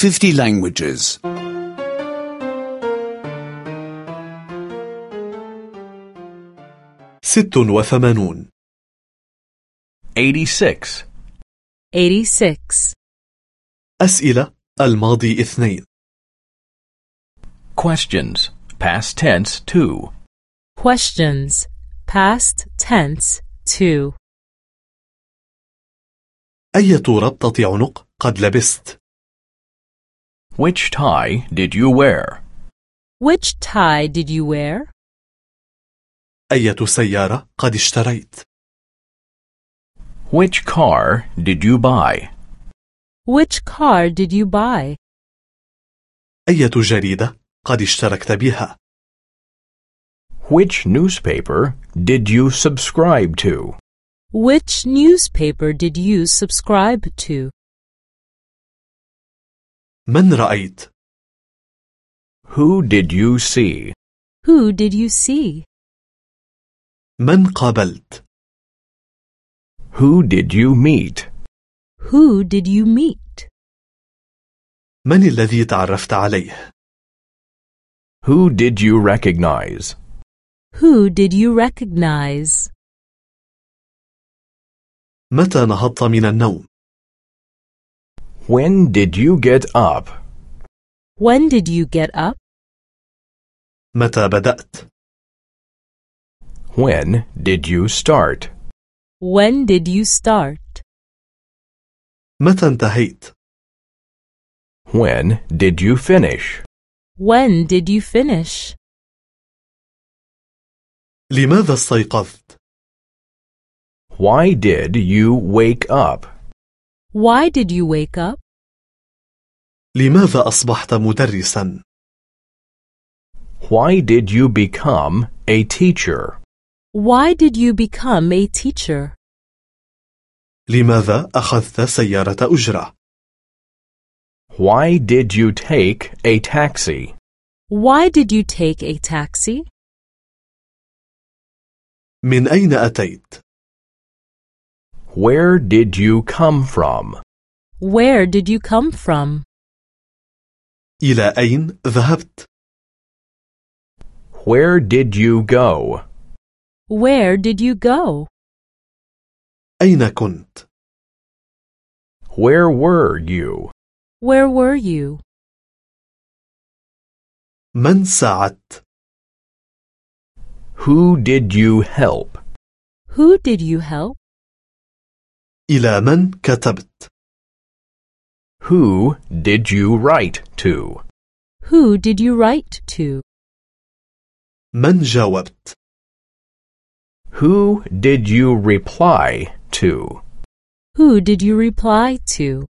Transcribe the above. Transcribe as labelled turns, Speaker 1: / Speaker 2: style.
Speaker 1: 50 languages.
Speaker 2: 86
Speaker 3: 86.
Speaker 4: 86.
Speaker 2: أسئلة الماضي 2
Speaker 3: Questions. Past tense 2.
Speaker 4: Questions. Past tense 2.
Speaker 2: أية ربطة عنق قد لبست؟
Speaker 3: Which tie did you wear?
Speaker 4: Which tie did you wear?
Speaker 2: أية سيارة قد اشتريت؟
Speaker 3: Which car did you buy?
Speaker 4: Which car did you buy?
Speaker 2: أية جريدة قد اشتركت بها؟
Speaker 3: Which newspaper did you subscribe to?
Speaker 4: Which newspaper did you subscribe to?
Speaker 2: من رأيت؟
Speaker 3: Who did you see?
Speaker 4: Who did you see?
Speaker 2: من قابلت؟
Speaker 3: Who did you meet?
Speaker 4: Who did you meet?
Speaker 2: من الذي تعرفت عليه؟
Speaker 3: Who did you recognize?
Speaker 4: Who did you recognize?
Speaker 2: متى نهضت من النوم؟
Speaker 3: When did you get up?
Speaker 4: When did you get up?
Speaker 2: متى بدأت؟
Speaker 3: When did you start?
Speaker 4: When did you start?
Speaker 2: متى انتهيت؟
Speaker 3: When did you finish?
Speaker 4: When did you finish?
Speaker 2: لماذا استيقظت؟
Speaker 3: Why did you wake up?
Speaker 4: Why did you wake up?
Speaker 2: لماذا أصبحت مدرسا؟
Speaker 3: Why did you become a teacher?
Speaker 4: Why did you become a teacher?
Speaker 2: لماذا أخذت سيارة أجرة؟
Speaker 3: Why did you take a taxi?
Speaker 4: Why did you take a taxi?
Speaker 2: من أين أتيت؟
Speaker 3: Where did you come from?
Speaker 4: Where did you come from?
Speaker 2: إلى أين ذهبت؟
Speaker 3: Where did you go?
Speaker 4: Where did you go?
Speaker 2: أين كنت؟
Speaker 3: Where were you?
Speaker 4: Where were you?
Speaker 2: من ساعدت؟
Speaker 3: Who did you help?
Speaker 4: Who did you help?
Speaker 2: إلى من كتبت؟
Speaker 3: Who did you write to?
Speaker 4: Who did you write to?
Speaker 2: من جاوبت؟
Speaker 3: Who did you reply to?
Speaker 4: Who did you reply to?